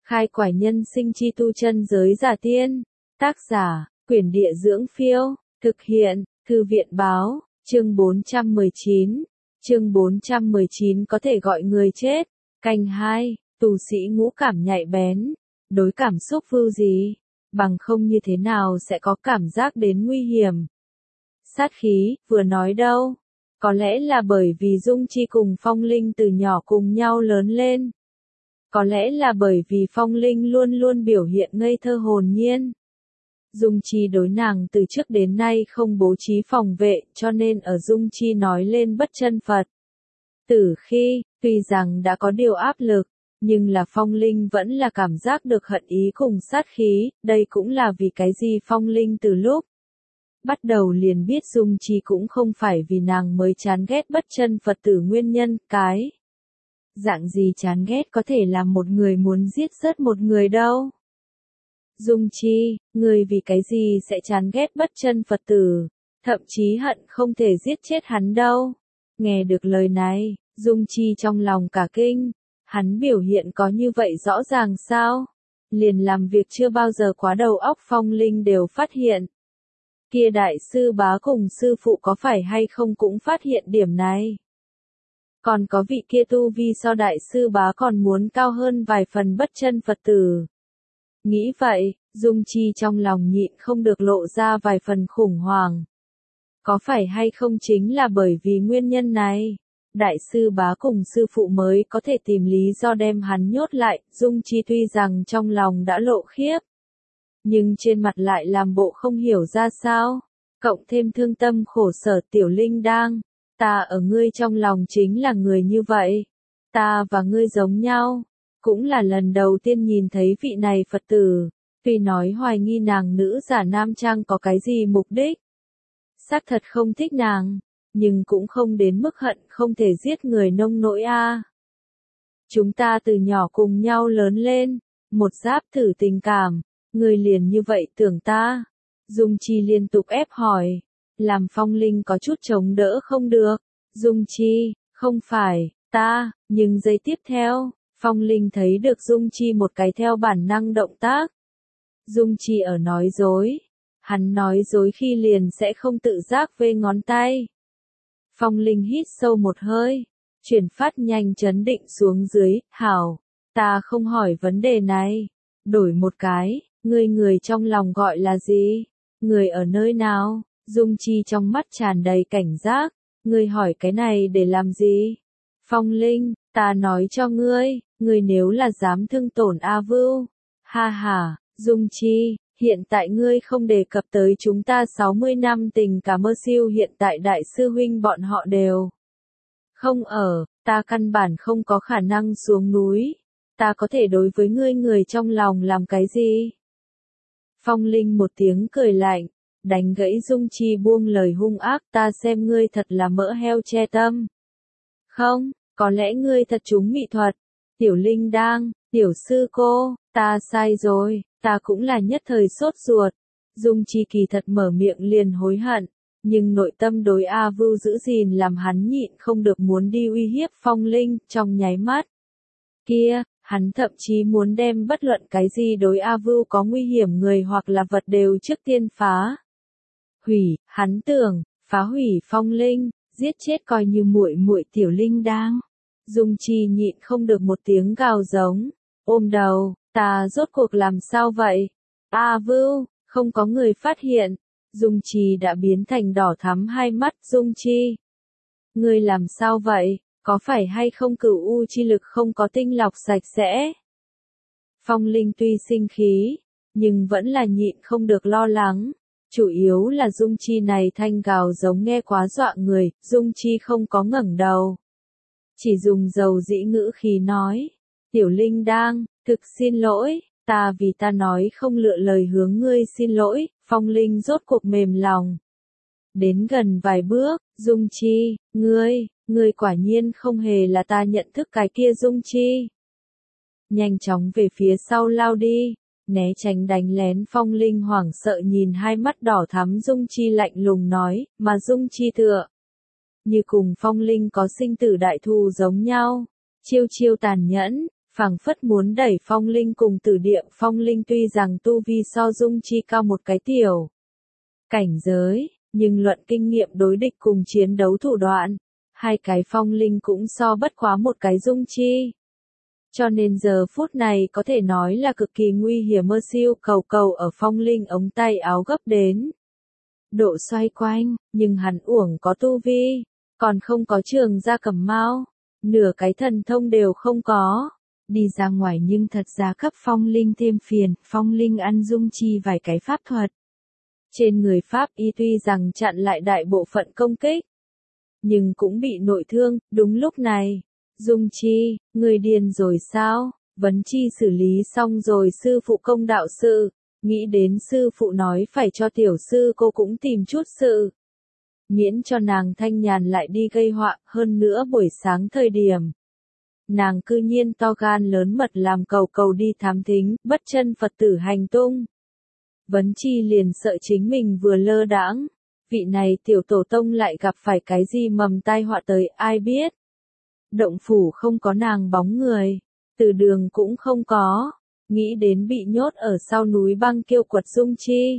Khai quải nhân sinh chi tu chân giới giả tiên. Tác giả, Quyển Địa Dưỡng Phiêu. Thực hiện, Thư viện Báo. Chương 419. Chương 419 có thể gọi người chết. Canh 2. Tù sĩ ngũ cảm nhạy bén. Đối cảm xúc vưu gì? Bằng không như thế nào sẽ có cảm giác đến nguy hiểm. Sát khí, vừa nói đâu. Có lẽ là bởi vì Dung Chi cùng Phong Linh từ nhỏ cùng nhau lớn lên. Có lẽ là bởi vì Phong Linh luôn luôn biểu hiện ngây thơ hồn nhiên. Dung Chi đối nàng từ trước đến nay không bố trí phòng vệ, cho nên ở Dung Chi nói lên bất chân Phật tử khi, tuy rằng đã có điều áp lực, nhưng là Phong Linh vẫn là cảm giác được hận ý cùng sát khí, đây cũng là vì cái gì Phong Linh từ lúc bắt đầu liền biết Dung Chi cũng không phải vì nàng mới chán ghét bất chân Phật tử nguyên nhân, cái dạng gì chán ghét có thể làm một người muốn giết rớt một người đâu. Dung Chi, người vì cái gì sẽ chán ghét bất chân Phật tử, thậm chí hận không thể giết chết hắn đâu. Nghe được lời này, Dung Chi trong lòng cả kinh, hắn biểu hiện có như vậy rõ ràng sao? Liền làm việc chưa bao giờ quá đầu óc Phong Linh đều phát hiện. Kia đại sư bá cùng sư phụ có phải hay không cũng phát hiện điểm này. Còn có vị kia tu vi so đại sư bá còn muốn cao hơn vài phần bất chân Phật tử. Nghĩ vậy, Dung Chi trong lòng nhịn không được lộ ra vài phần khủng hoảng. Có phải hay không chính là bởi vì nguyên nhân này, đại sư bá cùng sư phụ mới có thể tìm lý do đem hắn nhốt lại, Dung Chi tuy rằng trong lòng đã lộ khiếp, nhưng trên mặt lại làm bộ không hiểu ra sao, cộng thêm thương tâm khổ sở Tiểu Linh đang, ta ở ngươi trong lòng chính là người như vậy, ta và ngươi giống nhau, cũng là lần đầu tiên nhìn thấy vị này Phật tử, tuy nói hoài nghi nàng nữ giả nam trang có cái gì mục đích, xác thật không thích nàng, nhưng cũng không đến mức hận không thể giết người nông nỗi a. Chúng ta từ nhỏ cùng nhau lớn lên, một giáp thử tình cảm, người liền như vậy tưởng ta. Dung Chi liên tục ép hỏi, làm Phong Linh có chút chống đỡ không được. Dung Chi, không phải, ta, nhưng giây tiếp theo, Phong Linh thấy được Dung Chi một cái theo bản năng động tác. Dung Chi ở nói dối. Hắn nói dối khi liền sẽ không tự giác vê ngón tay. Phong Linh hít sâu một hơi, chuyển phát nhanh chấn định xuống dưới, hảo, ta không hỏi vấn đề này. Đổi một cái, người trong lòng gọi là gì? Người ở nơi nào? Dung Chi trong mắt tràn đầy cảnh giác, ngươi hỏi cái này để làm gì? Phong Linh, ta nói cho ngươi, ngươi nếu là dám thương tổn A Vưu. Ha ha, Dung Chi. Hiện tại ngươi không đề cập tới chúng ta 60 năm tình cảm mơ siêu hiện tại đại sư huynh bọn họ đều không ở, ta căn bản không có khả năng xuống núi, ta có thể đối với ngươi người trong lòng làm cái gì? Phong Linh một tiếng cười lạnh, đánh gãy Dung Chi buông lời hung ác, ta xem ngươi thật là mỡ heo che tâm. Không, có lẽ ngươi thật trúng mị thuật. Tiểu Linh đang, tiểu sư cô, ta sai rồi. Ta cũng là nhất thời sốt ruột. Dung Chi kỳ thật mở miệng liền hối hận, nhưng nội tâm đối A Vưu giữ gìn làm hắn nhịn không được muốn đi uy hiếp Phong Linh, trong nháy mắt kia, hắn thậm chí muốn đem bất luận cái gì đối A Vưu có nguy hiểm người hoặc là vật đều trước tiên phá hủy, hắn tưởng, phá hủy Phong Linh, giết chết coi như muội muội Tiểu Linh đang. Dung Chi nhịn không được một tiếng gào giống, ôm đầu. Ta rốt cuộc làm sao vậy? A Vưu, không có người phát hiện. Dung Chi đã biến thành đỏ thắm hai mắt. Dung Chi, ngươi làm sao vậy? Có phải hay không cửu u chi lực không có tinh lọc sạch sẽ? Phong Linh tuy sinh khí, nhưng vẫn là nhịn không được lo lắng. Chủ yếu là Dung Chi này thanh gào giống nghe quá dọa người. Dung Chi không có ngẩng đầu, chỉ dùng dầu dĩ ngữ khí nói, Tiểu Linh đang. Thực xin lỗi, ta vì ta nói không lựa lời hướng ngươi xin lỗi, Phong Linh rốt cuộc mềm lòng. Đến gần vài bước, Dung Chi, ngươi quả nhiên không hề là ta nhận thức cái kia Dung Chi. Nhanh chóng về phía sau lao đi, né tránh đánh lén Phong Linh hoảng sợ nhìn hai mắt đỏ thắm Dung Chi lạnh lùng nói, mà Dung Chi tựa như cùng Phong Linh có sinh tử đại thù giống nhau, chiêu chiêu tàn nhẫn. phảng phất muốn đẩy Phong Linh cùng Tử Địa. Phong Linh tuy rằng tu vi so Dung Chi cao một cái tiểu cảnh giới, nhưng luận kinh nghiệm đối địch cùng chiến đấu thủ đoạn, hai cái Phong Linh cũng so bất quá một cái Dung Chi. Cho nên giờ phút này có thể nói là cực kỳ nguy hiểm. Mơ siêu cầu cầu ở Phong Linh ống tay áo gấp đến độ xoay quanh, nhưng hắn uổng có tu vi, còn không có trường ra cầm mao, nửa cái thần thông đều không có. Đi ra ngoài nhưng thật ra cấp Phong Linh thêm phiền. Phong Linh ăn Dung Chi vài cái pháp thuật. Trên người pháp y tuy rằng chặn lại đại bộ phận công kích, nhưng cũng bị nội thương. Đúng lúc này, Dung Chi, người điên rồi sao? Vấn Chi xử lý xong rồi sư phụ công đạo sự, nghĩ đến sư phụ nói phải cho tiểu sư cô cũng tìm chút sự, miễn cho nàng thanh nhàn lại đi gây họa. Hơn nữa buổi sáng thời điểm, nàng cư nhiên to gan lớn mật làm cầu cầu đi thám thính, bất chân Phật tử hành tung. Vấn Chi liền sợ chính mình vừa lơ đãng, vị này tiểu tổ tông lại gặp phải cái gì mầm tai họa tới, ai biết. Động phủ không có nàng bóng người, từ đường cũng không có, nghĩ đến bị nhốt ở sau núi băng kiêu quật Dung Chi.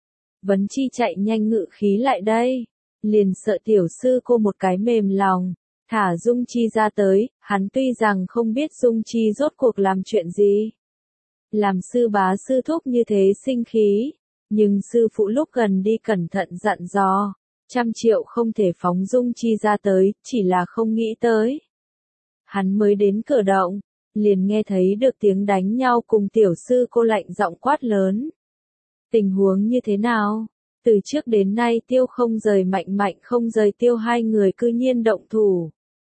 Vấn Chi chạy nhanh ngự khí lại đây, liền sợ tiểu sư cô một cái mềm lòng, thả Dung Chi ra tới. Hắn tuy rằng không biết Dung Chi rốt cuộc làm chuyện gì, làm sư bá sư thúc như thế sinh khí, nhưng sư phụ lúc gần đi cẩn thận dặn dò, 100 triệu không thể phóng Dung Chi ra tới, chỉ là không nghĩ tới. Hắn mới đến cửa động, liền nghe thấy được tiếng đánh nhau cùng tiểu sư cô lạnh giọng quát lớn. Tình huống như thế nào? Từ trước đến nay Tiêu Không Rời Mạnh Mạnh Không Rời Tiêu hai người cư nhiên động thủ.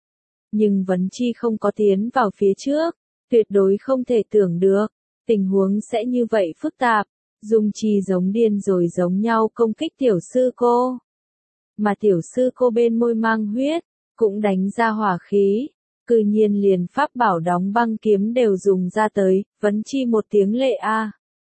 Nhưng Vấn Chi không có tiến vào phía trước, tuyệt đối không thể tưởng được, tình huống sẽ như vậy phức tạp. Dung Chi giống điên rồi giống nhau công kích tiểu sư cô. Mà tiểu sư cô bên môi mang huyết, cũng đánh ra hỏa khí. Cư nhiên liền pháp bảo đóng băng kiếm đều dùng ra tới. Vấn Chi một tiếng lệ a.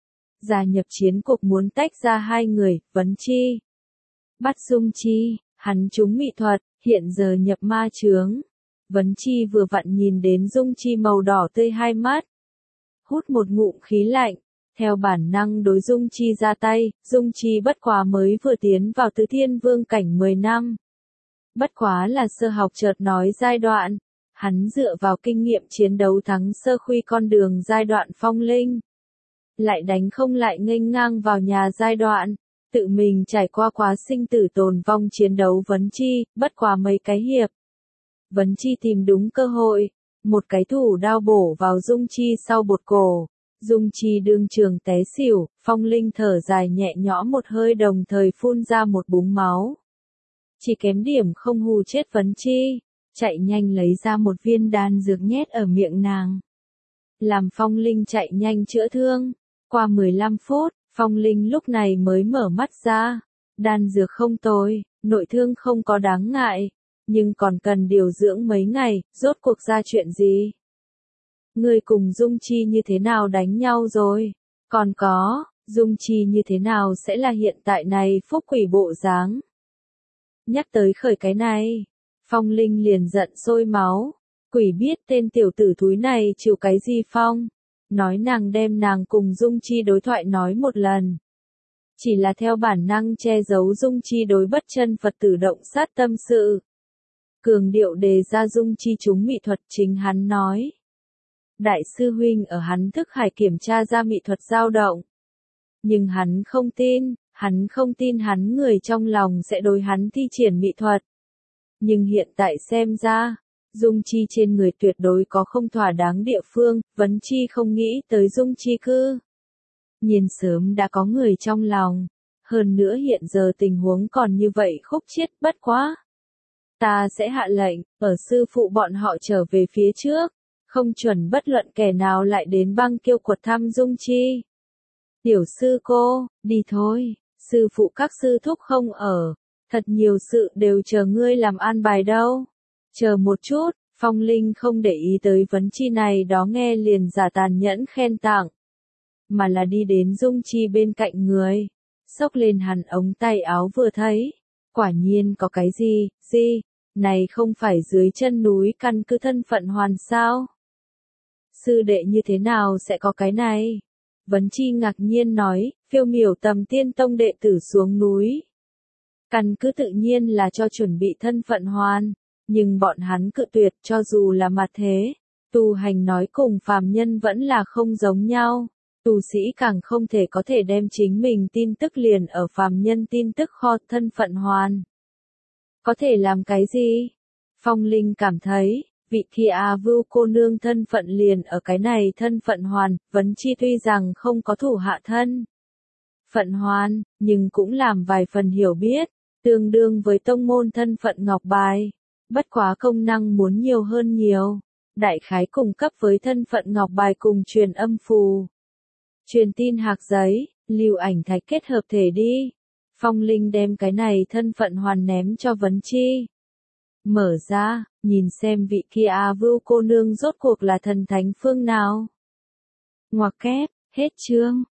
Gia nhập chiến cuộc muốn tách ra hai người. Vấn Chi bắt Dung Chi, hắn trúng mị thuật, hiện giờ nhập ma chướng. Vấn Chi vừa vặn nhìn đến Dung Chi màu đỏ tươi hai mắt, hút một ngụm khí lạnh, theo bản năng đối Dung Chi ra tay. Dung Chi bất quá mới vừa tiến vào Tứ Thiên Vương cảnh 10 năm. Bất quá là sơ học chợt nói giai đoạn, hắn dựa vào kinh nghiệm chiến đấu thắng sơ khuy con đường giai đoạn Phong Linh. Lại đánh không lại nghênh ngang vào nhà giai đoạn, tự mình trải qua quá sinh tử tồn vong chiến đấu. Vấn Chi, bất quá mấy cái hiệp. Vấn Chi tìm đúng cơ hội, một cái thủ đao bổ vào Dung Chi sau bột cổ. Dung Chi đương trường té xỉu. Phong Linh thở dài nhẹ nhõm một hơi đồng thời phun ra một búng máu. Chỉ kém điểm không hù chết Vấn Chi, chạy nhanh lấy ra một viên đan dược nhét ở miệng nàng. Làm Phong Linh chạy nhanh chữa thương. Qua 15 phút, Phong Linh lúc này mới mở mắt ra. Đan dược không tồi, nội thương không có đáng ngại, nhưng còn cần điều dưỡng mấy ngày. Rốt cuộc ra chuyện gì? Người cùng Dung Chi như thế nào đánh nhau rồi? Còn có, Dung Chi như thế nào sẽ là hiện tại này phúc quỷ bộ dáng? Nhắc tới khởi cái này, Phong Linh liền giận sôi máu. Quỷ biết tên tiểu tử thúi này chịu cái gì phong? Nói nàng đem nàng cùng Dung Chi đối thoại nói một lần. Chỉ là theo bản năng che giấu Dung Chi đối bất chân Phật tử động sát tâm sự. Cường điệu đề ra Dung Chi trúng mị thuật. Chính hắn nói. Đại sư huynh ở hắn thức hải kiểm tra ra mị thuật dao động. Nhưng hắn không tin hắn người trong lòng sẽ đối hắn thi triển mị thuật. Nhưng hiện tại xem ra, Dung Chi trên người tuyệt đối có không thỏa đáng địa phương. Vấn Chi không nghĩ tới Dung Chi cư nhiên sớm đã có người trong lòng. Hơn nữa hiện giờ tình huống còn như vậy khúc chiết. Bất quá, ta sẽ hạ lệnh, ở sư phụ bọn họ trở về phía trước, không chuẩn bất luận kẻ nào lại đến băng kiêu quật thăm Dung Chi. Tiểu sư cô, đi thôi, sư phụ các sư thúc không ở, thật nhiều sự đều chờ ngươi làm an bài đâu. Chờ một chút, Phong Linh không để ý tới Vấn Chi này đó nghe liền giả tàn nhẫn khen tặng, mà là đi đến Dung Chi bên cạnh người, xốc lên hắn ống tay áo vừa thấy, quả nhiên có cái gì, này không phải dưới chân núi căn cứ thân phận hoàn sao? sư đệ như thế nào sẽ có cái này? Vấn Chi ngạc nhiên nói, phiêu miểu tầm tiên tông đệ tử xuống núi. Căn cứ tự nhiên là cho chuẩn bị thân phận hoàn, nhưng bọn hắn cự tuyệt cho dù là mặt thế. Tu hành nói cùng phàm nhân vẫn là không giống nhau. Tu sĩ càng không thể có thể đem chính mình tin tức liền ở phàm nhân tin tức kho thân phận hoàn. Có thể làm cái gì? Phong Linh cảm thấy, vị kia Vưu cô nương thân phận liền ở cái này thân phận hoàn, Vấn Chi tuy rằng không có thủ hạ thân phận hoàn, nhưng cũng làm vài phần hiểu biết, tương đương với tông môn thân phận ngọc bài. Bất quá công năng muốn nhiều hơn nhiều. Đại khái cung cấp với thân phận ngọc bài cùng truyền âm phù. Truyền tin hạc giấy, lưu ảnh thạch kết hợp thể đi. Phong Linh đem cái này thân phận hoàn ném cho Vấn Chi. Mở ra, nhìn xem vị kia Vưu cô nương rốt cuộc là thần thánh phương nào. Ngoặc kép, hết chương.